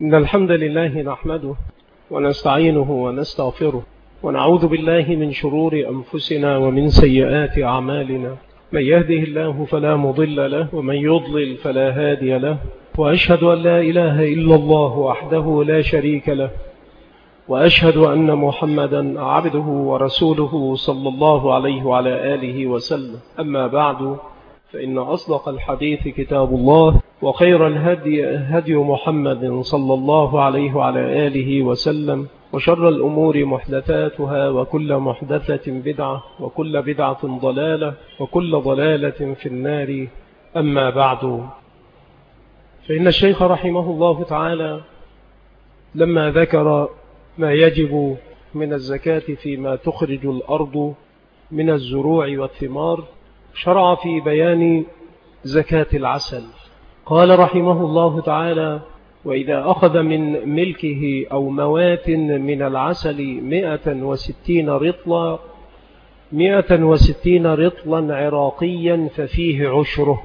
إن الحمد لله نحمده ونستعينه ونستغفره ونعوذ بالله من شرور أنفسنا ومن سيئات أعمالنا. من يهده الله فلا مضل له ومن يضلل فلا هادي له، وأشهد أن لا إله إلا الله وحده لا شريك له، وأشهد أن محمدا عبده ورسوله صلى الله عليه وعلى آله وسلم. أما بعد، فإن أصدق الحديث كتاب الله، وخير الهدي هدي محمد صلى الله عليه وعلى آله وسلم، وشر الأمور محدثاتها، وكل محدثة بدعة، وكل بدعة ضلالة، وكل ضلالة في النار. أما بعد، فإن الشيخ رحمه الله تعالى لما ذكر ما يجب من الزكاة فيما تخرج الأرض من الزروع والثمار، شرع في بيان زكاة العسل. قال رحمه الله تعالى: وإذا أخذ من ملكه أو موات من العسل 160 رطلا عراقيا ففيه عشره.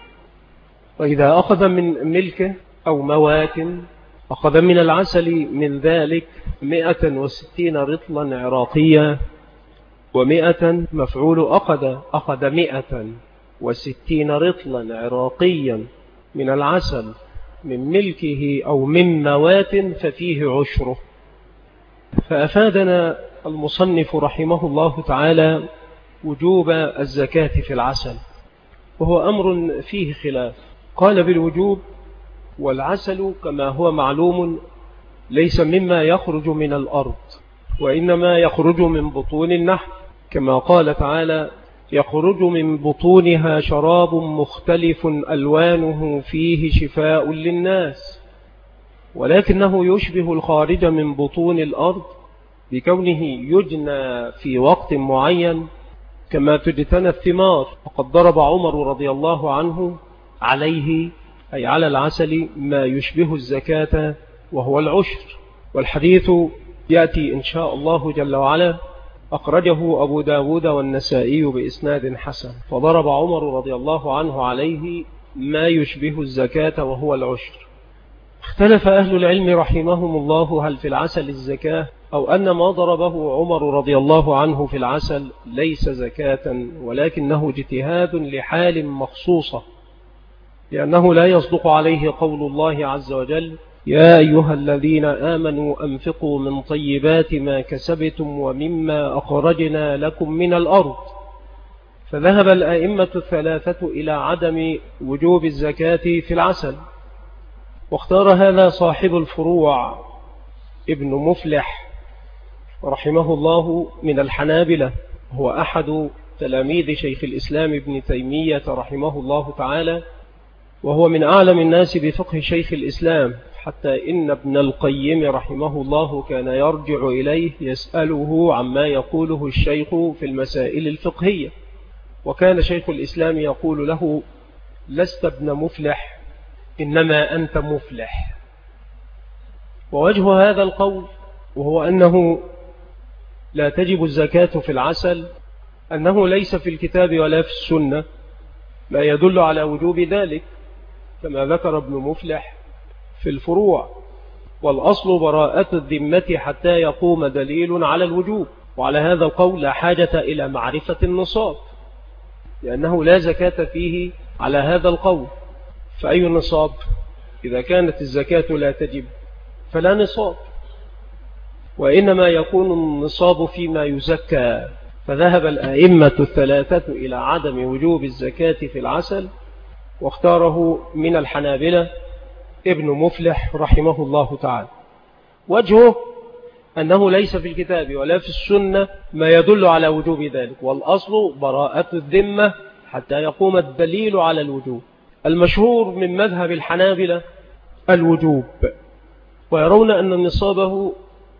وإذا أخذ من ملكه أو موات، أخذ من العسل من ذلك 160 رطلا عراقيا، و100 مفعول أخذ 160 رطلا عراقيا من العسل من ملكه أو من موات ففيه عشره. فأفادنا المصنف رحمه الله تعالى وجوب الزكاة في العسل، وهو أمر فيه خلاف. قال بالوجوب، والعسل كما هو معلوم ليس مما يخرج من الأرض، وإنما يخرج من بطون النحل، كما قال تعالى: يخرج من بطونها شراب مختلف ألوانه فيه شفاء للناس. ولكنه يشبه الخارج من بطون الأرض بكونه يجنى في وقت معين كما تجتنى الثمار. وقد ضرب عمر رضي الله عنه عليه، أي على العسل، ما يشبه الزكاة وهو العشر. والحديث يأتي إن شاء الله جل وعلا، أخرجه أبو داود والنسائي بإسناد حسن. فضرب عمر رضي الله عنه عليه ما يشبه الزكاة وهو العشر. اختلف أهل العلم رحمهم الله هل في العسل الزكاة، أو أن ما ضربه عمر رضي الله عنه في العسل ليس زكاة، ولكنه اجتهاد لحال مخصوصة، لأنه لا يصدق عليه قول الله عز وجل: يا أيها الذين آمنوا أنفقوا من طيبات ما كسبتم ومما أخرجنا لكم من الأرض. فذهب الأئمة الثلاثة إلى عدم وجوب الزكاة في العسل، واختار هذا صاحب الفروع ابن مفلح رحمه الله من الحنابلة، هو أحد تلاميذ شيخ الإسلام ابن تيمية رحمه الله تعالى، وهو من أعلم الناس بفقه شيخ الإسلام، حتى إن ابن القيم رحمه الله كان يرجع إليه يسأله عما يقوله الشيخ في المسائل الفقهية، وكان شيخ الإسلام يقول له: لست ابن مفلح، إنما أنت مفلح. ووجه هذا القول، وهو أنه لا تجب الزكاة في العسل، أنه ليس في الكتاب ولا في السنة ما يدل على وجوب ذلك، كما ذكر ابن مفلح في الفروع. والأصل براءة الذمة حتى يقوم دليل على الوجوب. وعلى هذا القول لا حاجة إلى معرفة النصاب، لأنه لا زكاة فيه على هذا القول. فأي نصاب؟ إذا كانت الزكاة لا تجب فلا نصاب، وإنما يكون النصاب فيما يزكى. فذهب الأئمة الثلاثة إلى عدم وجوب الزكاة في العسل، واختاره من الحنابلة ابن مفلح رحمه الله تعالى. وجهه أنه ليس في الكتاب ولا في السنة ما يدل على وجوب ذلك، والأصل براءة الذمة حتى يقوم الدليل على الوجوب. المشهور من مذهب الحنابلة الوجوب، ويرون أن نصابه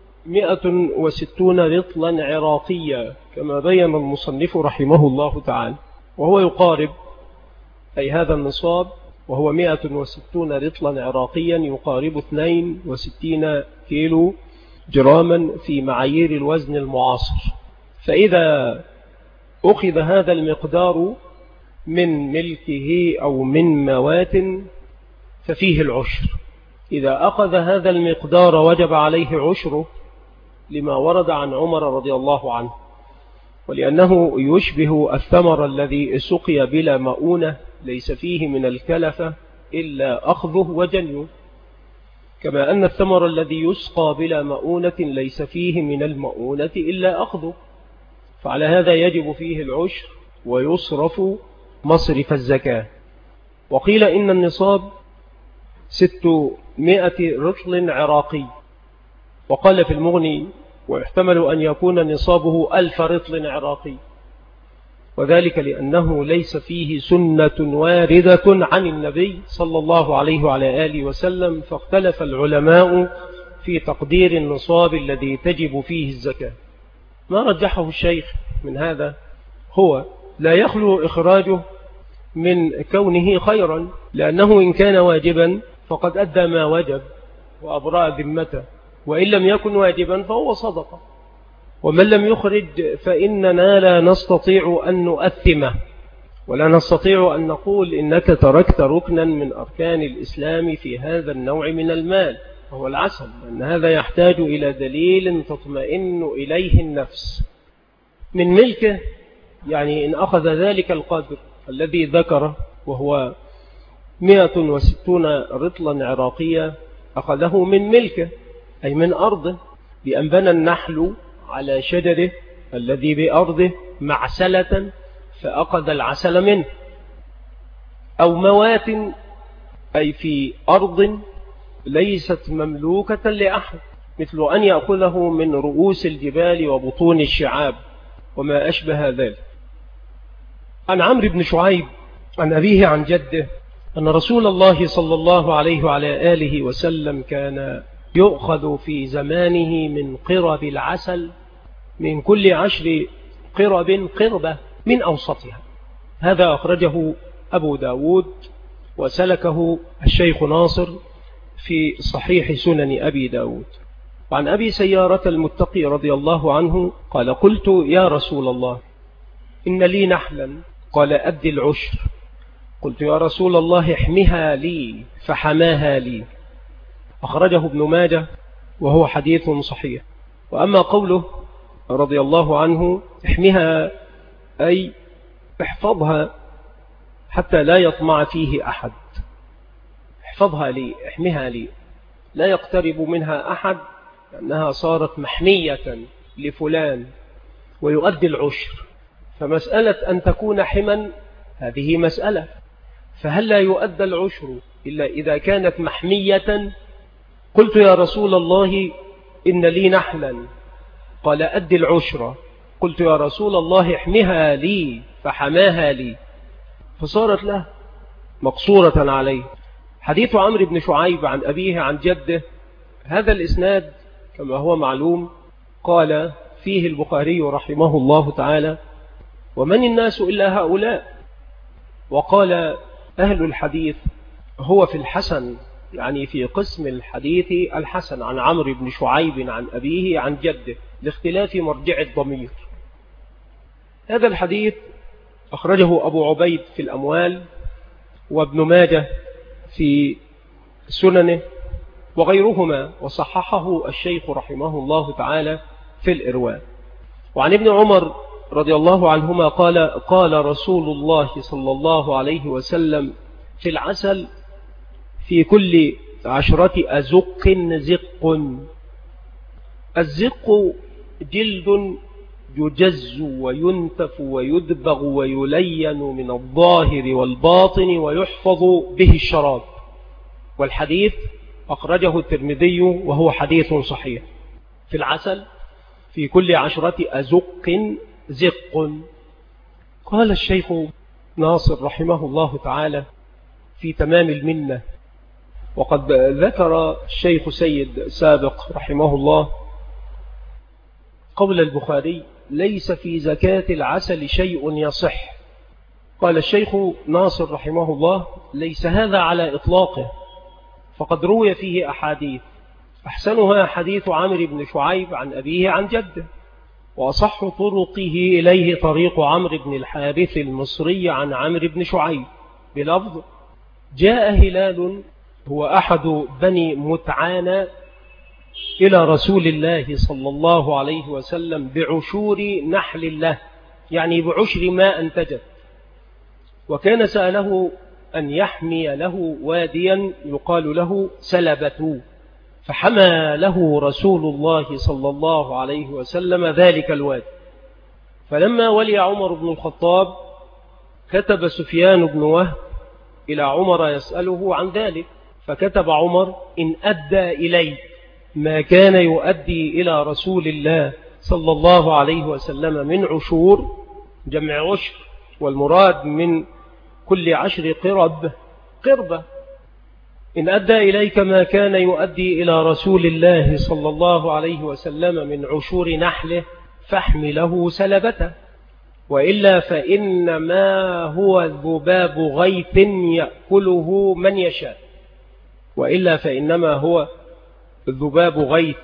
160 رطلا عراقيا كما بين المصنف رحمه الله تعالى، وهو يقارب، أي هذا النصاب وهو 160 رطلا عراقيا يقارب 62 كيلو جراما في معايير الوزن المعاصر. فإذا أخذ هذا المقدار من ملكه أو من موات ففيه العشر. إذا أخذ هذا المقدار وجب عليه عشره، لما ورد عن عمر رضي الله عنه، ولأنه يشبه الثمر الذي سقي بلا مؤونة ليس فيه من الكلفة إلا أخذه وجنيه، كما أن الثمر الذي يسقى بلا مؤونة ليس فيه من المؤونة إلا أخذه، فعلى هذا يجب فيه العشر ويصرف مصرف الزكاة. وقيل إن النصاب 600 رطل عراقي، وقال في المغني ويحتمل أن يكون نصابه 1000 رطل عراقي، وذلك لأنه ليس فيه سنة واردة عن النبي صلى الله عليه وعلى آله وسلم، فاختلف العلماء في تقدير النصاب الذي تجب فيه الزكاة. ما رجحه الشيخ من هذا هو لا يخلو إخراجه من كونه خيرا، لأنه إن كان واجبا فقد أدى ما وجب وأبرأ ذمته، وإن لم يكن واجبا فهو صدقة. ومن لم يخرج فإننا لا نستطيع أن نؤثمه، ولا نستطيع أن نقول إنك تركت ركنا من أركان الإسلام في هذا النوع من المال وهو العسل، لأن هذا يحتاج إلى دليل تطمئن إليه النفس من ملكه. يعني إن أخذ ذلك القدر الذي ذكره وهو 160 رطلا عراقية، أخذه من ملكه أي من أرضه، بأن بنى النحل على شجره الذي بأرضه معسلة فأخذ العسل منه، أو موات أي في أرض ليست مملوكة لأحد، مثل أن يأخذه من رؤوس الجبال وبطون الشعاب وما أشبه ذلك. عن عمرو بن شعيب عن أبيه عن جده أن رسول الله صلى الله عليه وعلى آله وسلم كان يؤخذ في زمانه من قرب العسل من كل 10 قرب قربة من أوسطها. هذا أخرجه أبو داود وسلكه الشيخ ناصر في صحيح سنن أبي داود. وعن أبي سيارة المتقي رضي الله عنه قال: قلت يا رسول الله إن لي نحلا، قال: أد العشر. قلت يا رسول الله احمها لي، فحماها لي. أخرجه ابن ماجه وهو حديث صحيح. وأما قوله رضي الله عنه احمها أي احفظها حتى لا يطمع فيه أحد، احفظها لي، احمها لي، لا يقترب منها أحد، لأنها صارت محمية لفلان ويؤدي العشر. فمسألة أن تكون حما هذه مسألة، فهل لا يؤدى العشر إلا إذا كانت محمية؟ قلت يا رسول الله إن لي نحلا، قال: أد العشر. قلت يا رسول الله احمها لي، فحماها لي، فصارت له مقصورة عليه. حديث عمرو بن شعيب عن أبيه عن جده، هذا الإسناد كما هو معلوم قال فيه البخاري رحمه الله تعالى: ومن الناس إلا هؤلاء. وقال أهل الحديث هو في الحسن، يعني في قسم الحديث الحسن، عن عمرو بن شعيب عن أبيه عن جده، لاختلاف مرجع الضمير. هذا الحديث أخرجه أبو عبيد في الأموال، وابن ماجه في سننه وغيرهما، وصححه الشيخ رحمه الله تعالى في الإرواء. وعن ابن عمر رضي الله عنهما قال: قال رسول الله صلى الله عليه وسلم في العسل: في كل 10 أزق زق. الزق جلد يجز وينتف ويدبغ ويلين من الظاهر والباطن ويحفظ به الشراب. والحديث أخرجه الترمذي وهو حديث صحيح. في العسل في كل 10 أزق زق. قال الشيخ ناصر رحمه الله تعالى في تمام المنة، وقد ذكر الشيخ سيد سابق رحمه الله قول البخاري: ليس في زكاة العسل شيء يصح. قال الشيخ ناصر رحمه الله: ليس هذا على إطلاقه، فقد روي فيه أحاديث، أحسنها حديث عمرو بن شعيب عن أبيه عن جده، وأصح طرقه إليه طريق عمرو بن الحارث المصري عن عمرو بن شعيب بلفظ: جاء هلال هو أحد بني متعانة إلى رسول الله صلى الله عليه وسلم بعشور نحل له، يعني بعشر ما أنتجت. وكان سأله أن يحمي له واديا يقال له سلبة، فحمى له رسول الله صلى الله عليه وسلم ذلك الوادي. فلما ولي عمر بن الخطاب كتب سفيان بن وهب إلى عمر يسأله عن ذلك، فكتب عمر: إن أدى إلي ما كان يؤدي إلى رسول الله صلى الله عليه وسلم من عشور، جمع عشر، والمراد من كل 10 قربة. إن أدى إليك ما كان يؤدي إلى رسول الله صلى الله عليه وسلم من عشور نحله فاحمله سلبته، وإلا فإنما هو ذباب غيث يأكله من يشاء. وإلا فإنما هو الذباب غيث.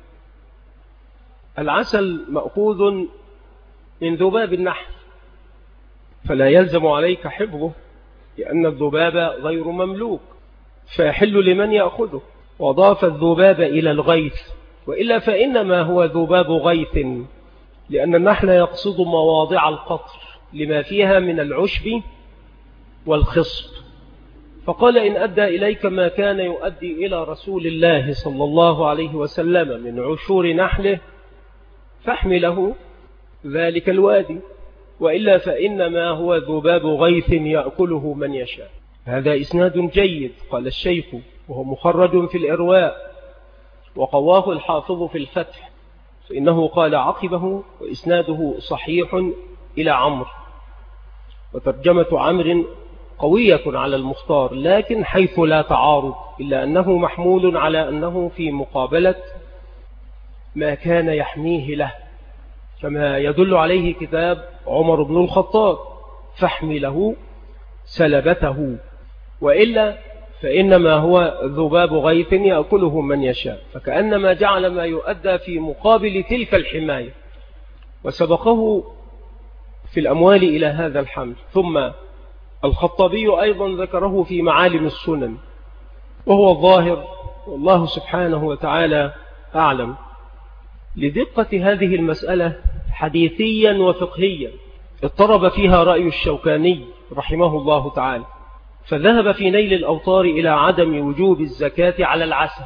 العسل مأخوذ من ذباب النحل، فلا يلزم عليك حفظه، لأن الذباب غير مملوك فيحل لمن يأخذه. وضاف الذباب إلى الغيث، وإلا فإنما هو ذباب غيث، لأن النحل يقصد مواضع القطر لما فيها من العشب والخصب. فقال: إن أدى إليك ما كان يؤدي إلى رسول الله صلى الله عليه وسلم من عشور نحله فاحمله ذلك الوادي، وإلا فإنما هو ذباب غيث يأكله من يشاء. هذا إسناد جيد، قال الشيخ، وهو مخرج في الإرواء، وقواه الحافظ في الفتح، فإنه قال عقبه: وإسناده صحيح إلى عمرو. وترجمة عمرو قوية على المختار، لكن حيث لا تعارض، إلا أنه محمول على أنه في مقابلة ما كان يحميه له، كما يدل عليه كتاب عمر بن الخطاب: فاحمله سلبته، وإلا فإنما هو ذباب غيث يأكله من يشاء. فكأنما جعل ما يؤدى في مقابل تلك الحماية، وسبقه في الأموال إلى هذا الحمل. ثم الخطابي أيضا ذكره في معالم السنن، وهو الظاهر، والله سبحانه وتعالى أعلم. لدقة هذه المسألة حديثيا وفقهيا اضطرب فيها رأي الشوكاني رحمه الله تعالى، فذهب في نيل الأوطار إلى عدم وجوب الزكاة على العسل،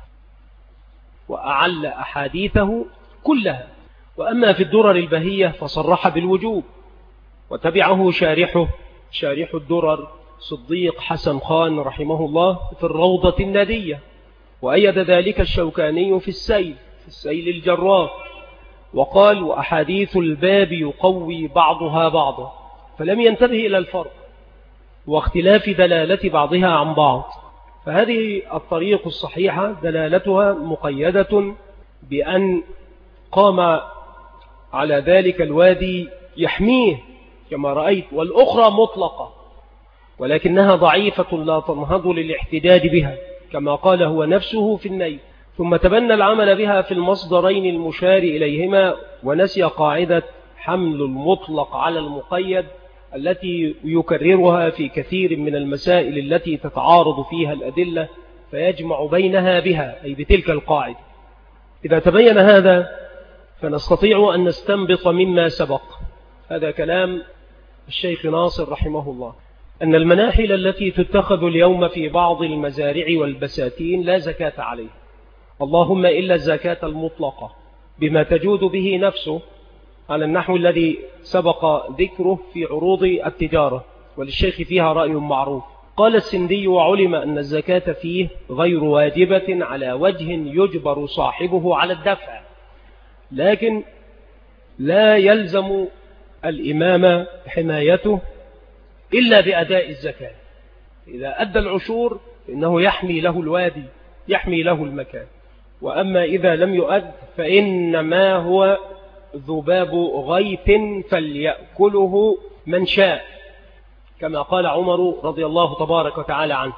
وأعل أحاديثه كلها. وأما في الدرر البهية فصرح بالوجوب، وتبعه شارح الدرر صديق حسن خان رحمه الله في الروضة الندية، وأيد ذلك الشوكاني في السيل الجراف، وقال: وأحاديث الباب يقوي بعضها بعضا، فلم ينتبه إلى الفرق واختلاف دلالة بعضها عن بعض. فهذه الطريق الصحيحة دلالتها مقيدة بأن قام على ذلك الوادي يحميه كما رأيت، والأخرى مطلقة ولكنها ضعيفة لا تنهض للاحتجاج بها، كما قال هو نفسه في النيل. ثم تبنى العمل بها في المصدرين المشار إليهما، ونسي قاعدة حمل المطلق على المقيد التي يكررها في كثير من المسائل التي تتعارض فيها الأدلة، فيجمع بينها بها، أي بتلك القاعدة. إذا تبين هذا فنستطيع أن نستنبط مما سبق، هذا كلام الشيخ ناصر رحمه الله، أن المناحل التي تتخذ اليوم في بعض المزارع والبساتين لا زكاة عليه، اللهم إلا الزكاة المطلقة بما تجود به نفسه، على النحو الذي سبق ذكره في عروض التجارة، وللشيخ فيها رأي معروف. قال السندي: وعلم أن الزكاة فيه غير واجبة على وجه يجبر صاحبه على الدفع، لكن لا يلزم الإمام حمايته إلا بأداء الزكاة. إذا أدى العشور فإنه يحمي له الوادي، يحمي له المكان. وأما إذا لم يؤد فإنما هو ذباب غيث فليأكله من شاء، كما قال عمر رضي الله تبارك وتعالى عنه.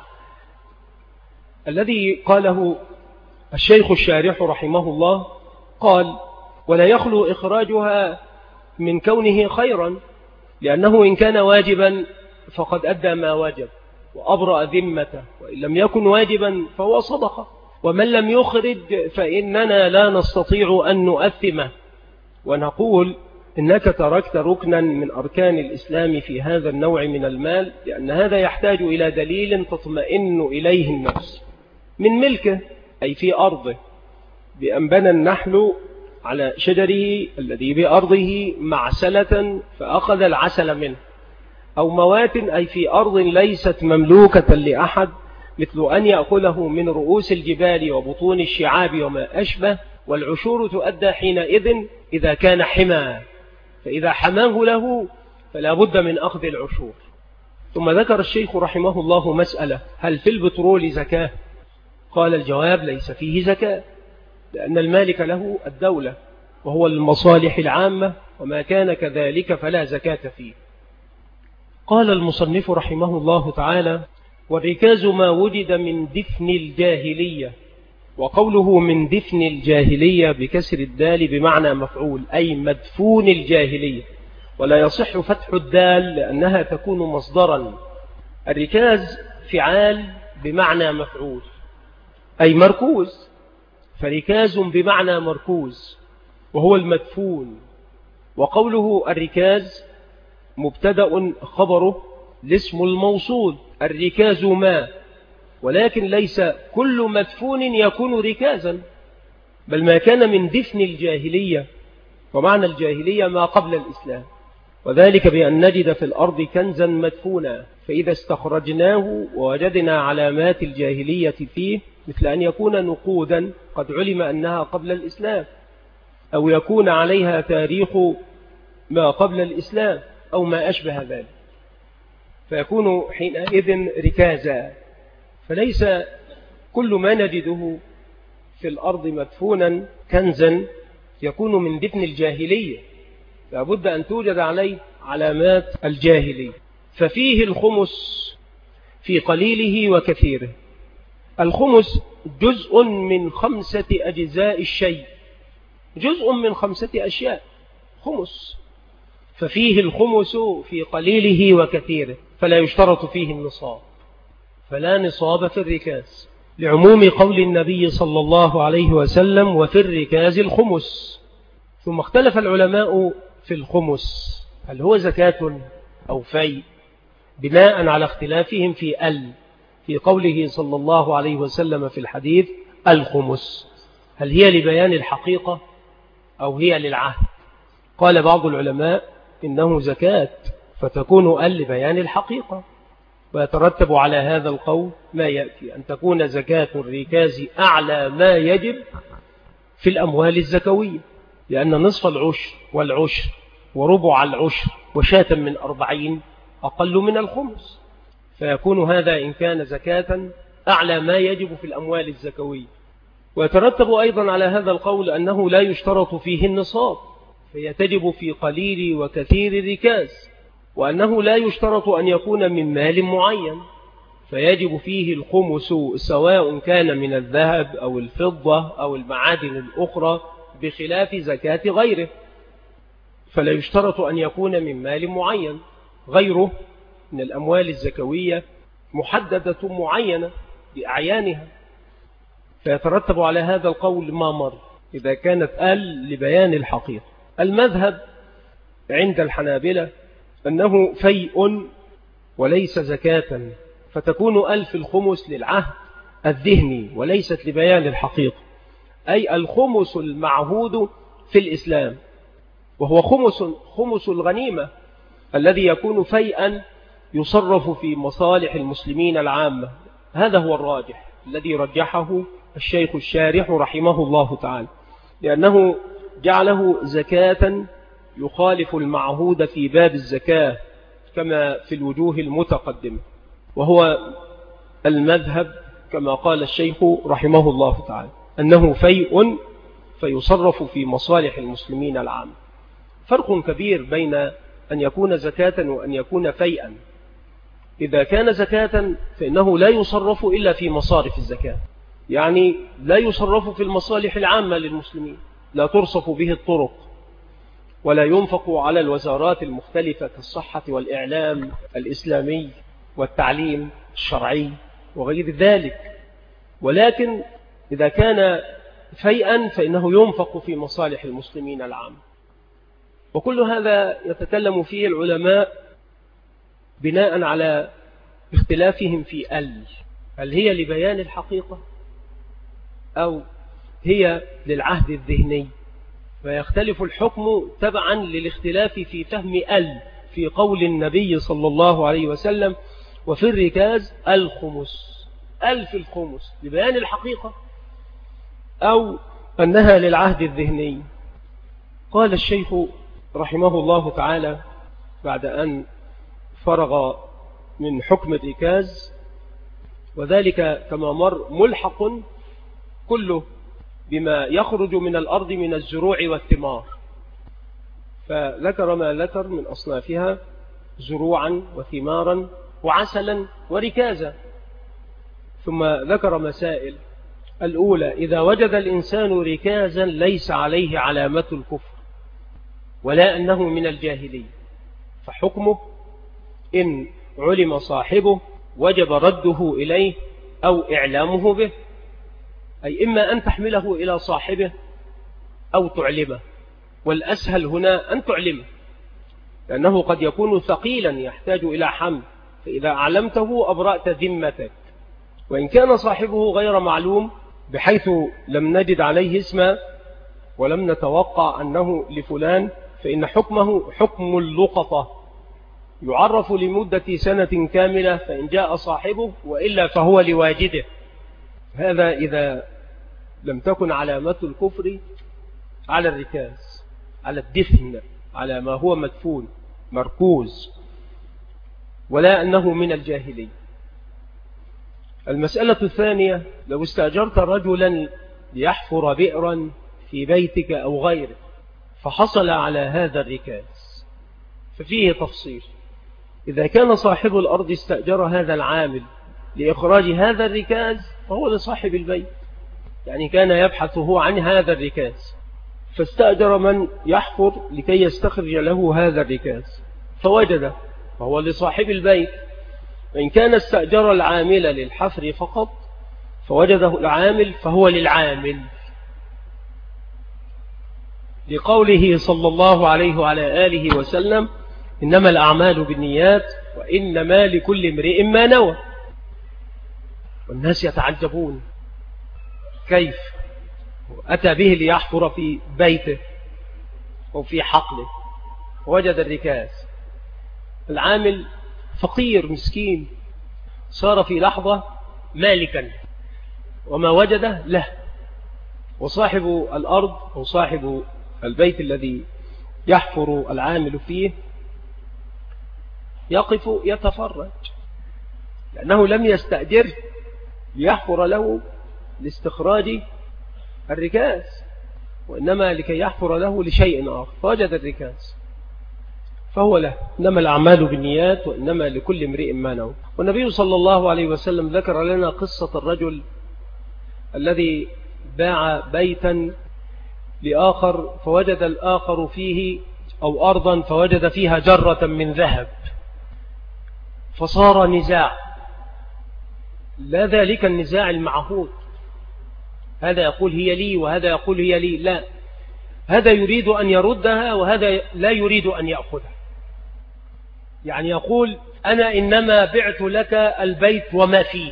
الذي قاله الشيخ الشارح رحمه الله قال: ولا يخلو إخراجها من كونه خيرا، لأنه إن كان واجبا فقد أدى ما وجب، وأبرأ ذمته، وإن لم يكن واجبا فهو صدقة. ومن لم يخرج فإننا لا نستطيع أن نؤثمه ونقول إنك تركت ركنا من أركان الإسلام في هذا النوع من المال، لأن هذا يحتاج إلى دليل تطمئن إليه النفس من ملكه، أي في أرضه، بأن بنى النحل على شجره الذي بأرضه معسلة فأخذ العسل منه، أو موات أي في أرض ليست مملوكة لأحد، مثل أن يأكله من رؤوس الجبال وبطون الشعاب وما أشبه. والعشور تؤدى حينئذ إذا كان حما، فإذا حماه له فلا بد من أخذ العشور. ثم ذكر الشيخ رحمه الله مسألة: هل في البترول زكاة؟ قال الجواب: ليس فيه زكاة، لأن المالك له الدولة وهو المصالح العامة، وما كان كذلك فلا زكاة فيه. قال المصنف رحمه الله تعالى: والركاز ما وجد من دفن الجاهلية. وقوله من دفن الجاهلية بكسر الدال بمعنى مفعول، أي مدفون الجاهلية، ولا يصح فتح الدال لأنها تكون مصدرا. الركاز فعال بمعنى مفعول، أي مركوز، فركاز بمعنى مركوز وهو المدفون. وقوله الركاز مبتدأ خبره الاسم الموصول، الركاز ما، ولكن ليس كل مدفون يكون ركازا، بل ما كان من دفن الجاهلية. ومعنى الجاهلية ما قبل الإسلام، وذلك بأن نجد في الأرض كنزا مدفونا، فإذا استخرجناه ووجدنا علامات الجاهلية فيه، مثل أن يكون نقودا قد علم أنها قبل الإسلام، أو يكون عليها تاريخ ما قبل الإسلام أو ما أشبه ذلك، فيكون حينئذ ركازا. فليس كل ما نجده في الأرض مدفونا كنزا يكون من دفن الجاهلية، لابد أن توجد عليه علامات الجاهلية. ففيه الخمس في قليله وكثيره. الخمس جزء من 5 أجزاء الشيء، جزء من 5 أشياء خمس، ففيه الخمس في قليله وكثيره، فلا يشترط فيه النصاب، فلا نصاب في الركاز، لعموم قول النبي صلى الله عليه وسلم: وفي الركاز الخمس. ثم اختلف العلماء في الخمس، هل هو زكاة أو في، بناء على اختلافهم في قوله صلى الله عليه وسلم في الحديث: الخمس، هل هي لبيان الحقيقة أو هي للعهد؟ قال بعض العلماء إنه زكاة، فتكون لبيان الحقيقة، ويترتب على هذا القول ما يأتي: أن تكون زكاة الركاز أعلى ما يجب في الأموال الزكوية، لأن نصف العشر والعشر وربع العشر وشاة من 40 أقل من الخمس، فيكون هذا إن كان زكاة أعلى ما يجب في الأموال الزكوية. ويترتب أيضا على هذا القول أنه لا يشترط فيه النصاب، فهي تجب في قليل وكثير الركاز، وأنه لا يشترط أن يكون من مال معين، فيجب فيه الخمس سواء كان من الذهب أو الفضة أو المعادن الأخرى، بخلاف زكاة غيره، فلا يشترط أن يكون من مال معين. غيره من الأموال الزكوية محددة معينة بأعيانها، فيترتب على هذا القول ما مر إذا كانت لبيان الحقيقة. المذهب عند الحنابلة أنه فيء وليس زكاة، فتكون في الخمس للعهد الذهني وليست لبيان الحقيقة، أي الخمس المعهود في الإسلام، وهو خمس الغنيمة الذي يكون فيئا يصرف في مصالح المسلمين العامة. هذا هو الراجح الذي رجحه الشيخ الشارح رحمه الله تعالى، لأنه جعله زكاة يخالف المعهود في باب الزكاة كما في الوجوه المتقدمة، وهو المذهب كما قال الشيخ رحمه الله تعالى أنه فيء فيصرف في مصالح المسلمين العامة. فرق كبير بين أن يكون زكاة وأن يكون فيئا. إذا كان زكاة فإنه لا يصرف إلا في مصارف الزكاة، يعني لا يصرف في المصالح العامة للمسلمين، لا ترصف به الطرق، ولا ينفق على الوزارات المختلفة كالصحة والإعلام الإسلامي والتعليم الشرعي وغير ذلك، ولكن إذا كان فيئا فإنه ينفق في مصالح المسلمين العام. وكل هذا يتكلم فيه العلماء بناء على اختلافهم في هل هي لبيان الحقيقة أو هي للعهد الذهني، فيختلف الحكم تبعا للاختلاف في فهم في قول النبي صلى الله عليه وسلم وفي الركاز الخمس، في الخمس لبيان الحقيقة أو أنها للعهد الذهني. قال الشيخ رحمه الله تعالى بعد أن فرغ من حكم الركاز، وذلك كما مر ملحق كله بما يخرج من الأرض من الزروع والثمار، فذكر ما ذكر من أصنافها زروعا وثمارا وعسلا وركازا، ثم ذكر مسائل. الأولى: إذا وجد الإنسان ركازا ليس عليه علامة الكفر ولا أنه من الجاهلية، فحكمه إن علم صاحبه وجب رده إليه أو إعلامه به، أي إما أن تحمله إلى صاحبه أو تعلمه، والأسهل هنا أن تعلمه، لأنه قد يكون ثقيلا يحتاج إلى حمل، فإذا أعلمته أبرأت ذمتك. وإن كان صاحبه غير معلوم بحيث لم نجد عليه اسما ولم نتوقع أنه لفلان، فإن حكمه حكم اللقطة، يعرف لمدة سنة كاملة، فإن جاء صاحبه، وإلا فهو لواجده. هذا إذا لم تكن علامة الكفر على الركاز، على الدفن، على ما هو مدفون مركوز، ولا أنه من الجاهلي. المسألة الثانية: لو استأجرت رجلا ليحفر بئرا في بيتك أو غيره فحصل على هذا الركاز، ففيه تفصيل. إذا كان صاحب الأرض استأجر هذا العامل لإخراج هذا الركاز فهو لصاحب البيت، يعني كان يبحث هو عن هذا الركاز، فاستأجر من يحفر لكي يستخرج له هذا الركاز فوجده، فهو لصاحب البيت. وإن كان استأجر العامل للحفر فقط فوجده العامل فهو للعامل، لقوله صلى الله عليه وعلى آله وسلم: إنما الأعمال بالنيات وإنما لكل امرئ ما نوى. والناس يتعجبون كيف أتى به ليحفر في بيته أو في حقله وجد الركاز. العامل فقير مسكين صار في لحظة مالكا، وما وجده له، وصاحب الأرض أو صاحب البيت الذي يحفر العامل فيه يقف يتفرج، لأنه لم يستأجر ليحفر له لاستخراج الركاز، وإنما لكي يحفر له لشيء آخر، فوجد الركاز فهو له. إنما الأعمال بالنيات وإنما لكل امرئ ما نوى. والنبي صلى الله عليه وسلم ذكر لنا قصة الرجل الذي باع بيتا لآخر فوجد الآخر فيه أو أرضا فوجد فيها جرة من ذهب، فصار نزاع، لا ذلك النزاع المعهود، هذا يقول هي لي وهذا يقول هي لي، لا، هذا يريد أن يردها وهذا لا يريد أن يأخذها. يعني يقول أنا إنما بعت لك البيت وما فيه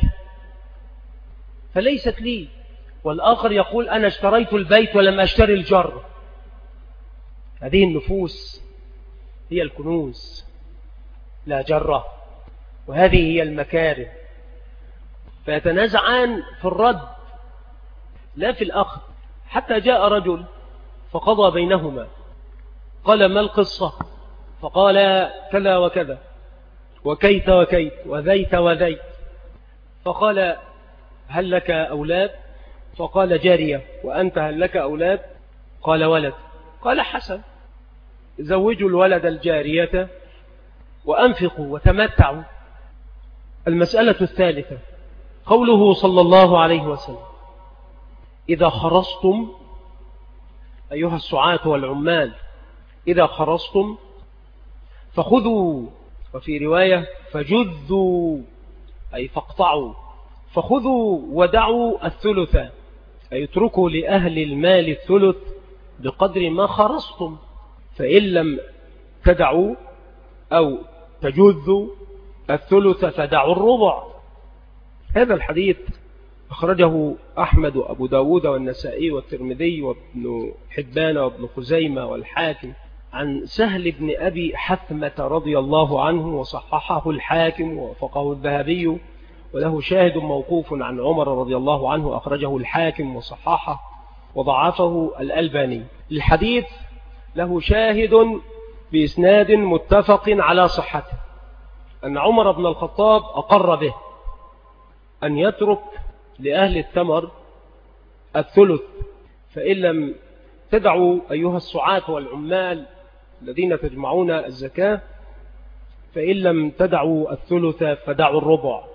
فليست لي، والآخر يقول أنا اشتريت البيت ولم أشتري الجر. هذه النفوس هي الكنوز لا جرة، وهذه هي المكارم، فيتنازعان في الرد لا في الأخذ. حتى جاء رجل فقضى بينهما، قال ما القصة؟ فقال كذا وكذا وكيت وكيت وذيت وذيت. فقال هل لك أولاد؟ فقال جارية. وأنت هل لك أولاد؟ قال ولد. قال حسن، زوجوا الولد الجارية وأنفقوا وتمتعوا. المسألة الثالثة قوله صلى الله عليه وسلم إذا خرصتم أيها السعاة والعمال إذا خرصتم فخذوا، وفي رواية فجذوا، أي فاقطعوا، فخذوا ودعوا الثلث، أي اتركوا لأهل المال الثلث بقدر ما خرصتم، فإن لم تدعوا أو تجذوا الثلث فدعوا الربع. هذا الحديث أخرجه أحمد وأبو داود والنسائي والترمذي وابن حبان وابن خزيمة والحاكم عن سهل بن أبي حثمة رضي الله عنه، وصححه الحاكم ووافقه الذهبي، وله شاهد موقوف عن عمر رضي الله عنه أخرجه الحاكم وصححه وضعفه الألباني. الحديث له شاهد بإسناد متفق على صحته، أن عمر بن الخطاب أقر به أن يترك لأهل الثمر الثلث، فإن لم تدعوا أيها السعاة والعمال الذين تجمعون الزكاة، فإن لم تدعوا الثلث فدعوا الربع.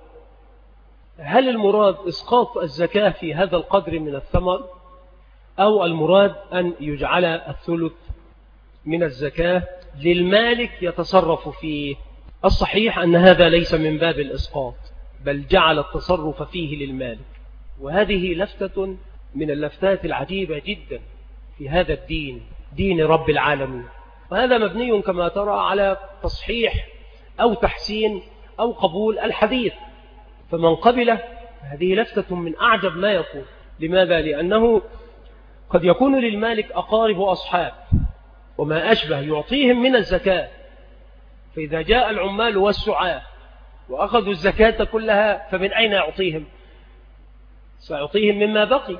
هل المراد إسقاط الزكاة في هذا القدر من الثمر، أو المراد أن يجعل الثلث من الزكاة للمالك يتصرف فيه؟ الصحيح أن هذا ليس من باب الإسقاط، بل جعل التصرف فيه للمالك، وهذه لفتة من اللفتات العجيبة جدا في هذا الدين، دين رب العالمين. وهذا مبني كما ترى على تصحيح أو تحسين أو قبول الحديث، فمن قبله هذه لفتة من أعجب ما يكون. لماذا؟ لأنه قد يكون للمالك أقارب وأصحاب وما أشبه يعطيهم من الزكاة، فإذا جاء العمال والسعاة وأخذوا الزكاة كلها فمن أين يعطيهم؟ سيعطيهم مما بقي،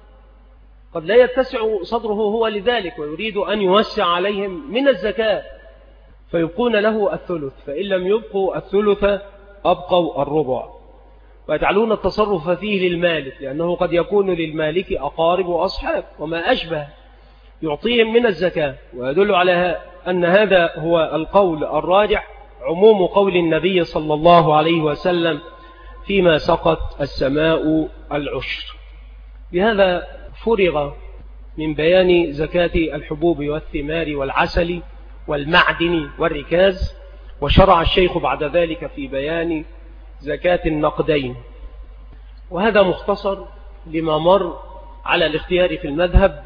قد لا يتسع صدره هو لذلك ويريد أن يوسع عليهم من الزكاة، فيبقون له الثلث، فإن لم يبقوا الثلث أبقوا الربع، ويجعلون التصرف فيه للمالك، لأنه قد يكون للمالك أقارب وأصحاب وما أشبه يعطيهم من الزكاة. ويدل على أن هذا هو القول الراجح عموم قول النبي صلى الله عليه وسلم فيما سقط السماء العشر. بهذا فرغ من بيان زكاة الحبوب والثمار والعسل والمعدن والركاز، وشرع الشيخ بعد ذلك في بيان زكاة النقدين، وهذا مختصر لما مر على الاختيار في المذهب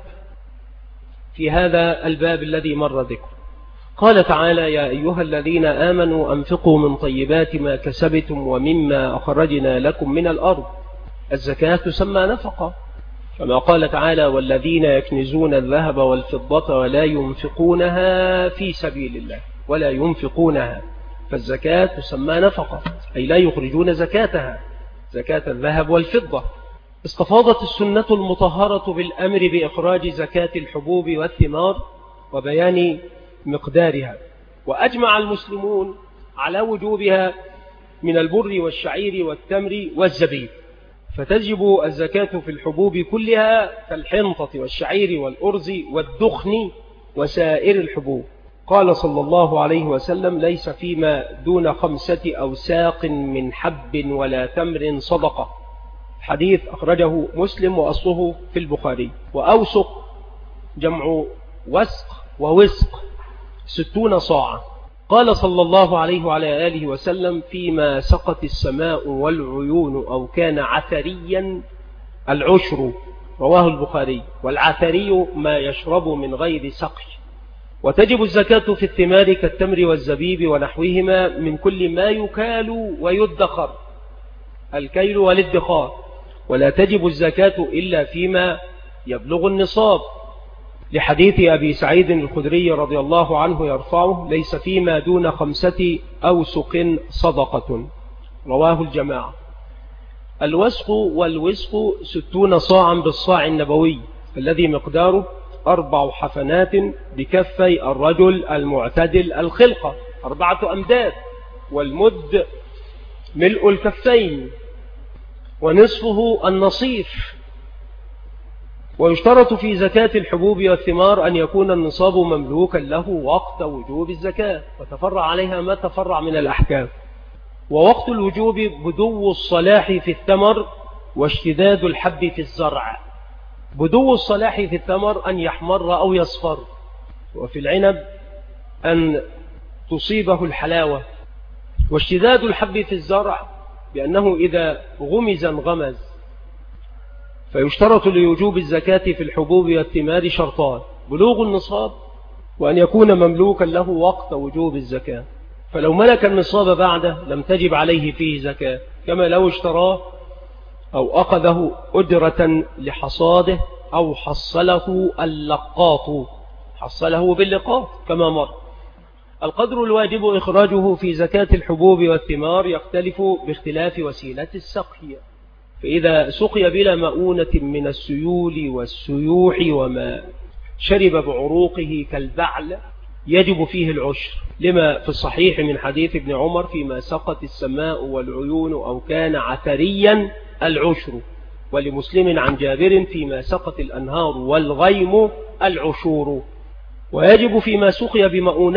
في هذا الباب الذي مر ذكره. قال تعالى: يا أيها الذين آمنوا أنفقوا من طيبات ما كسبتم ومما أخرجنا لكم من الأرض. الزكاة تسمى نفقة، كما قال تعالى: والذين يكنزون الذهب والفضة ولا ينفقونها في سبيل الله ولا ينفقونها، فالزكاة تسمى نفقة، أي لا يخرجون زكاتها، زكاة الذهب والفضة. استفاضت السنة المطهرة بالأمر بإخراج زكاة الحبوب والثمار وبيان مقدارها، وأجمع المسلمون على وجوبها من البر والشعير والتمر والزبيب، فتجب الزكاة في الحبوب كلها كالحنطة والشعير والأرز والدخن وسائر الحبوب. قال صلى الله عليه وسلم: ليس فيما دون 5 أوساق من حب ولا تمر صدقة. حديث أخرجه مسلم وأصله في البخاري. وأوسق جمع وسق ووسق 60 صاعا. قال صلى الله عليه وعلى آله وسلم: فيما سقت السماء والعيون أو كان عثريا العشر. رواه البخاري. والعثري ما يشرب من غير سقي. وتجب الزكاة في الثمار كالتمر والزبيب ونحوهما من كل ما يكال ويدخر، الكيل والادخار. ولا تجب الزكاة إلا فيما يبلغ النصاب، لحديث أبي سعيد الخدري رضي الله عنه يرفعه: ليس فيما دون 5 أوسق صدقة. رواه الجماعة. الوسق والوسق 60 صاعا بالصاع النبوي الذي مقداره 4 حفنات بكفي الرجل المعتدل الخلقة، 4 أمداد، والمد ملء الكفين ونصفه النصيف. ويشترط في زكاة الحبوب والثمار أن يكون النصاب مملوكا له وقت وجوب الزكاة، وتفرع عليها ما تفرع من الأحكام. ووقت الوجوب بدو الصلاح في الثمر واشتداد الحب في الزرع. بدو الصلاح في الثمر أن يحمر أو يصفر، وفي العنب أن تصيبه الحلاوة. واشتداد الحب في الزرع بأنه إذا غمز انغمز. فيشترط لوجوب الزكاة في الحبوب والثمار شرطان: بلوغ النصاب، وأن يكون مملوكا له وقت وجوب الزكاة. فلو ملك النصاب بعده لم تجب عليه فيه زكاة، كما لو اشتراه أو أخذه أجرة لحصاده أو حصله اللقاط، حصله باللقاط كما مر. القدر الواجب إخراجه في زكاة الحبوب والثمار يختلف باختلاف وسيلة السقي. فإذا سقي بلا مؤونة من السيول والسيوح وما شرب بعروقه كالبعل يجب فيه العشر، لما في الصحيح من حديث ابن عمر: فيما سقت السماء والعيون أو كان عثريا العشر. ولمسلم عن جابر: فيما سقت الأنهار والغيم العشور. ويجب فيما سقي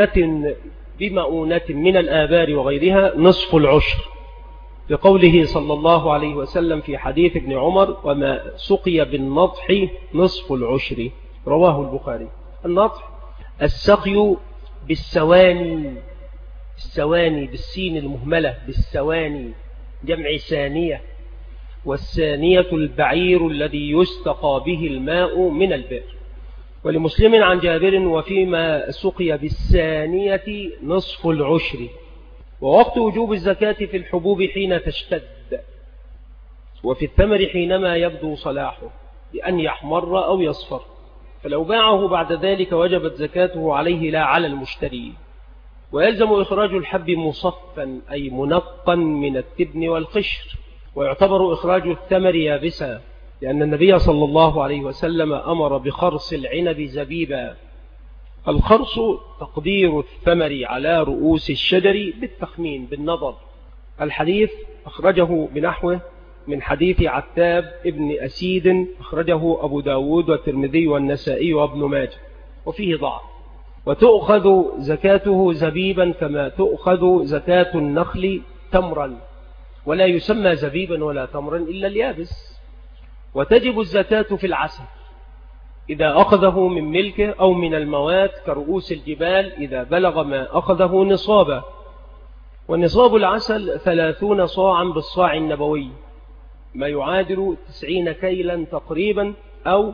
بمؤونة من الآبار وغيرها نصف العشر، لقوله صلى الله عليه وسلم في حديث ابن عمر: وما سقي بالنضح نصف العشر، رواه البخاري. النضح السقي بالسواني، السواني بالسين المهملة، بالسواني جمع ثانية، والثانية البعير الذي يستقى به الماء من البئر. ولمسلم عن جابر: وفيما سقي بالثانية نصف العشر. ووقت وجوب الزكاة في الحبوب حين تشتد، وفي الثمر حينما يبدو صلاحه بأن يحمر أو يصفر، فلو باعه بعد ذلك وجبت زكاته عليه لا على المشتري. ويلزم إخراج الحب مصفا أي منقا من التبن والقشر، ويعتبر إخراج الثمر يابسا، لأن النبي صلى الله عليه وسلم أمر بخرص العنب زبيبا. الخرص تقدير الثمر على رؤوس الشجر بالتخمين بالنظر. الحديث أخرجه بنحوه من حديث عتاب ابن أسيد، أخرجه أبو داود والترمذي والنسائي وابن ماجه، وفيه ضعف. وتؤخذ زكاته زبيبا كما تؤخذ زكاة النخل تمرا، ولا يسمى زبيبا ولا تمرا إلا اليابس. وتجب الزكاة في العسل إذا أخذه من ملكه أو من المواد كرؤوس الجبال إذا بلغ ما أخذه نصابا. والنصاب العسل 30 صاعا بالصاع النبوي، ما يعادل 90 كيلا تقريبا، أو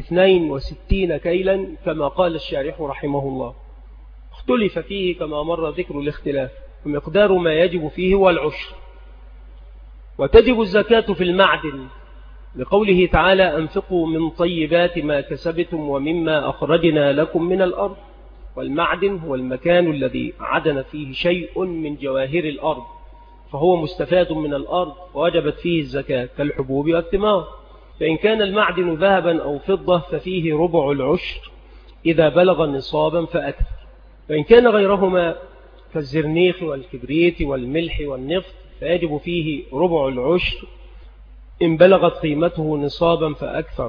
62 كيلا كما قال الشارح رحمه الله. اختلف فيه كما مر ذكر الاختلاف، ومقدار ما يجب فيه والعشر. وتجب الزكاة في المعدن، لقوله تعالى: أنفقوا من طيبات ما كسبتم ومما أخرجنا لكم من الأرض. والمعدن هو المكان الذي عدن فيه شيء من جواهر الأرض، فهو مستفاد من الأرض ووجبت فيه الزكاة كالحبوب والثمار. فإن كان المعدن ذهبا أو فضة ففيه ربع العشر إذا بلغ نصابا فأكثر. فإن كان غيرهما كالزرنيخ والكبريت والملح والنفط فيجب فيه ربع العشر إن بلغت قيمته نصابا فأكثر.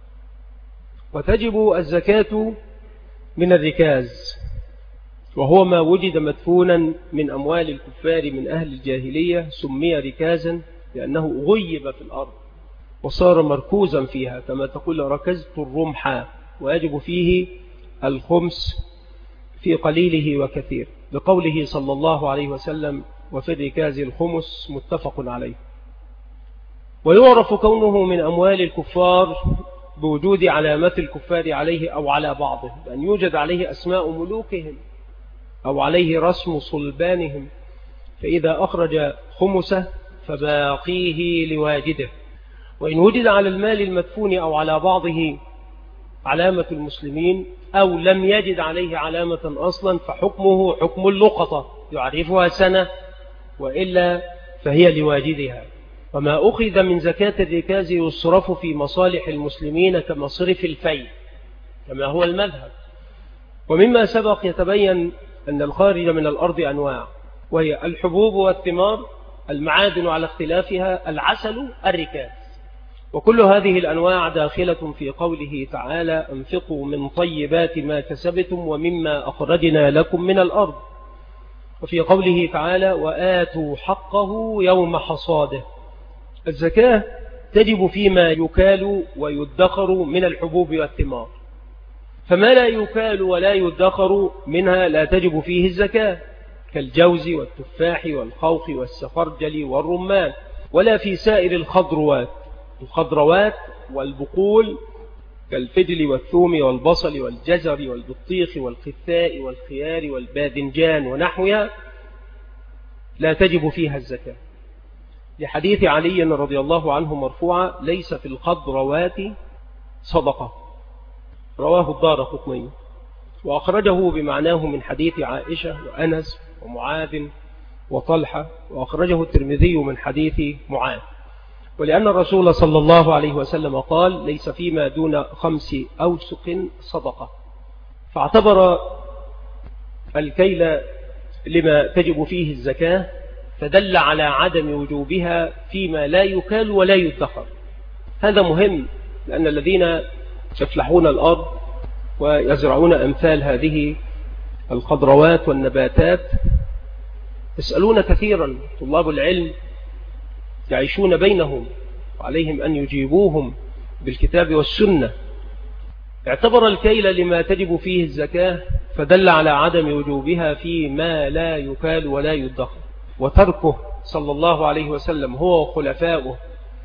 وتجب الزكاة من الركاز، وهو ما وجد مدفونا من أموال الكفار من أهل الجاهلية، سمي ركازا لأنه غيب في الأرض وصار مركوزا فيها، كما تقول ركزت الرمح. ويجب فيه الخمس في قليله وكثير، لقوله صلى الله عليه وسلم: وفي الركاز الخمس، متفق عليه. ويعرف كونه من أموال الكفار بوجود علامات الكفار عليه أو على بعضه، بأن يوجد عليه أسماء ملوكهم أو عليه رسم صلبانهم، فإذا أخرج خمسه فباقيه لواجده. وإن وجد على المال المدفون أو على بعضه علامة المسلمين أو لم يجد عليه علامة أصلا فحكمه حكم اللقطة، يعرفها سنة وإلا فهي لواجدها. وما أخذ من زكاة الركاز يصرف في مصالح المسلمين كمصرف الفيء كما هو المذهب. ومما سبق يتبين أن الخارج من الأرض أنواع، وهي الحبوب والثمار، المعادن على اختلافها، العسل، الركاز. وكل هذه الأنواع داخلة في قوله تعالى: أنفقوا من طيبات ما كسبتم ومما أخرجنا لكم من الأرض. وفي قوله تعالى: وآتوا حقه يوم حصاده. الزكاة تجب فيما يكال ويدخر من الحبوب والثمار، فما لا يكال ولا يدخر منها لا تجب فيه الزكاة، كالجوز والتفاح والخوخ والسفرجل والرمان، ولا في سائر الخضروات والبقول كالفجل والثوم والبصل والجزر والبطيخ والقثاء والخيار والباذنجان ونحوها لا تجب فيها الزكاة، لحديث علي رضي الله عنه مرفوعا: ليس في الخضروات صدقة، رواه الدارقطني، وأخرجه بمعناه من حديث عائشة وأنس ومعاذ وطلحة، وأخرجه الترمذي من حديث معاذ. ولأن الرسول صلى الله عليه وسلم قال: ليس فيما دون 5 أوسق صدقة، فاعتبر الكيل لما تجب فيه الزكاة، فدل على عدم وجوبها فيما لا يكال ولا يدخر. هذا مهم، لأن الذين يفلحون الأرض ويزرعون أمثال هذه الخضروات والنباتات يسألون كثيرا، طلاب العلم يعيشون بينهم وعليهم أن يجيبوهم بالكتاب والسنة. اعتبر الكيل لما تجب فيه الزكاة فدل على عدم وجوبها فيما لا يكال ولا يدخر، وتركه صلى الله عليه وسلم هو وخلفاؤه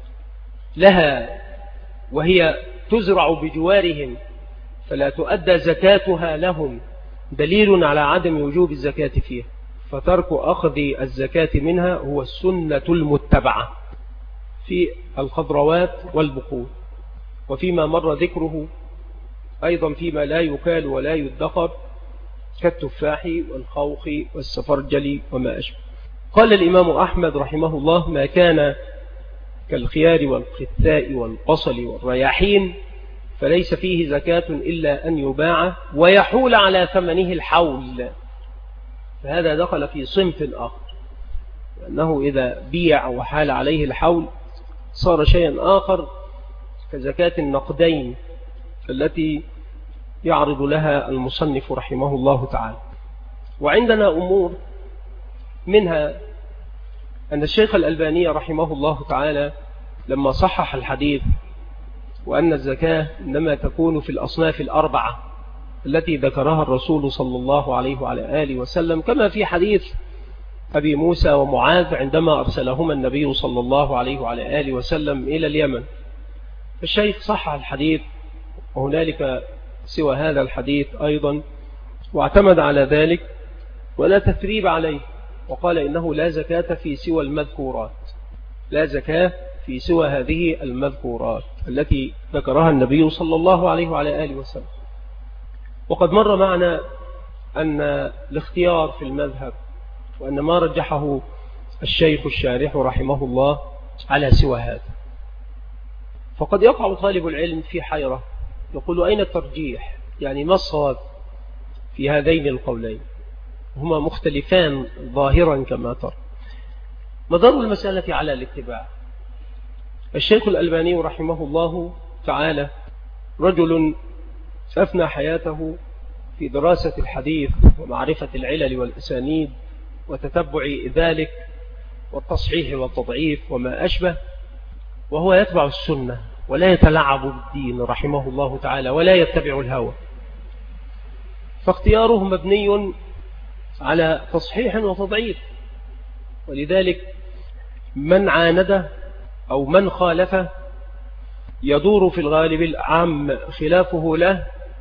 لها وهي تزرع بجوارهم فلا تؤدى زكاتها لهم دليل على عدم وجوب الزكاة فيها، فترك أخذ الزكاة منها هو السنة المتبعة في الخضروات والبقول. وفيما مر ذكره أيضا فيما لا يكال ولا يدخر كالتفاح والخوخ والسفرجل وما أشبه. قال الإمام أحمد رحمه الله: ما كان كالخيار والقثاء والبصل والرياحين فليس فيه زكاة إلا أن يباع ويحول على ثمنه الحول. فهذا دخل في صنف آخر، لأنه إذا بيع وحال عليه الحول صار شيئا آخر كزكاة النقدين التي يعرض لها المصنف رحمه الله تعالى. وعندنا أمور منها أن الشيخ الألباني رحمه الله تعالى لما صحح الحديث وأن الزكاة إنما تكون في الأصناف الأربعة التي ذكرها الرسول صلى الله عليه وعلى آله وسلم، كما في حديث أبي موسى ومعاذ عندما أرسلهما النبي صلى الله عليه وعلى آله وسلم إلى اليمن. الشيخ صحح الحديث وهنالك سوى هذا الحديث أيضا، واعتمد على ذلك ولا تثريب عليه، وقال إنه لا زكاة في سوى المذكورات، لا زكاة في سوى هذه المذكورات التي ذكرها النبي صلى الله عليه وعلى آله وسلم. وقد مر معنا أن الاختيار في المذهب وأن ما رجحه الشيخ الشارح رحمه الله على سوى هذا. فقد يقع طالب العلم في حيرة، يقول: أين الترجيح؟ يعني ما الصواب في هذين القولين؟ هما مختلفان ظاهرا كما ترى. مدار المسألة على الاتباع. الشيخ الألباني رحمه الله تعالى رجل أفنى حياته في دراسة الحديث ومعرفة العلل والأسانيد وتتبع ذلك والتصحيح والتضعيف وما أشبه، وهو يتبع السنة ولا يتلعب بالدين رحمه الله تعالى ولا يتبع الهوى، فاختياره مبني على تصحيح وتضعيف. ولذلك من عانده أو من خالفه يدور في الغالب العام خلافه له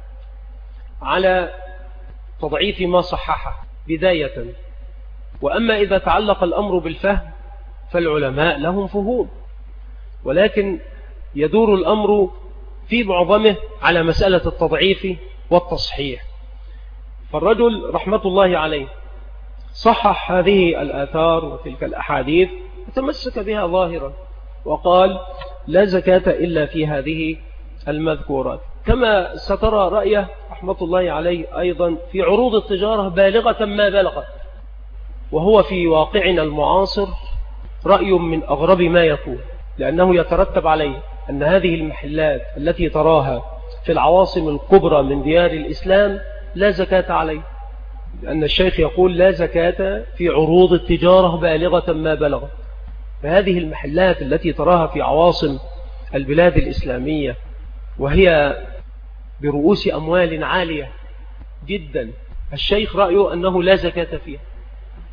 على تضعيف ما صححه بداية. وأما إذا تعلق الأمر بالفهم فالعلماء لهم فهوم، ولكن يدور الأمر في معظمه على مسألة التضعيف والتصحيح. فالرجل رحمة الله عليه صحح هذه الآثار وتلك الأحاديث وتمسك بها ظاهرا وقال: لا زكاة إلا في هذه المذكورات. كما سترى رأيه رحمة الله عليه أيضا في عروض التجارة بالغة ما بلغت، وهو في واقعنا المعاصر رأي من أغرب ما يكون، لأنه يترتب عليه أن هذه المحلات التي تراها في العواصم الكبرى من ديار الإسلام لا زكاة عليه، لأن الشيخ يقول: لا زكاة في عروض التجارة بالغة ما بلغت. فهذه المحلات التي تراها في عواصم البلاد الإسلامية وهي برؤوس أموال عالية جدا، الشيخ رأيه أنه لا زكاة فيها،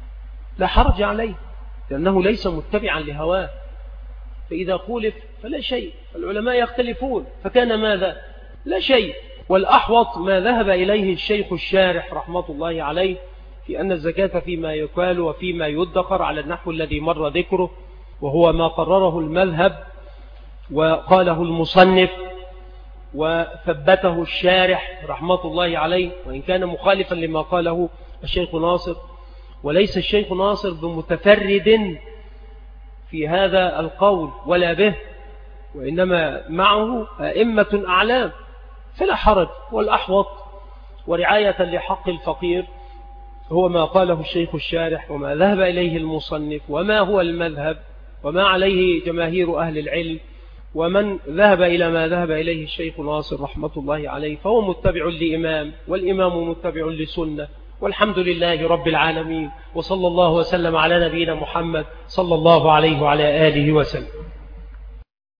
لا حرج عليه، لأنه ليس متبعا لهواه. فإذا خولف فلا شيء، العلماء يختلفون، فكان ماذا؟ لا شيء. والأحوط ما ذهب إليه الشيخ الشارح رحمة الله عليه في أن الزكاة فيما يقال وفيما يدخر على النحو الذي مر ذكره، وهو ما قرره المذهب وقاله المصنف وثبته الشارح رحمة الله عليه، وإن كان مخالفا لما قاله الشيخ ناصر. وليس الشيخ ناصر بمتفرد في هذا القول ولا به، وإنما معه أئمة أعلام، فلا حرج. والأحوط ورعاية لحق الفقير هو ما قاله الشيخ الشارح وما ذهب إليه المصنف وما هو المذهب وما عليه جماهير أهل العلم، ومن ذهب إلى ما ذهب إليه الشيخ ناصر رحمة الله عليه فهو متبع لإمام، والإمام متبع لسنة، والحمد لله رب العالمين. وصلى الله وسلم على نبينا محمد صلى الله عليه وعلى آله وسلم.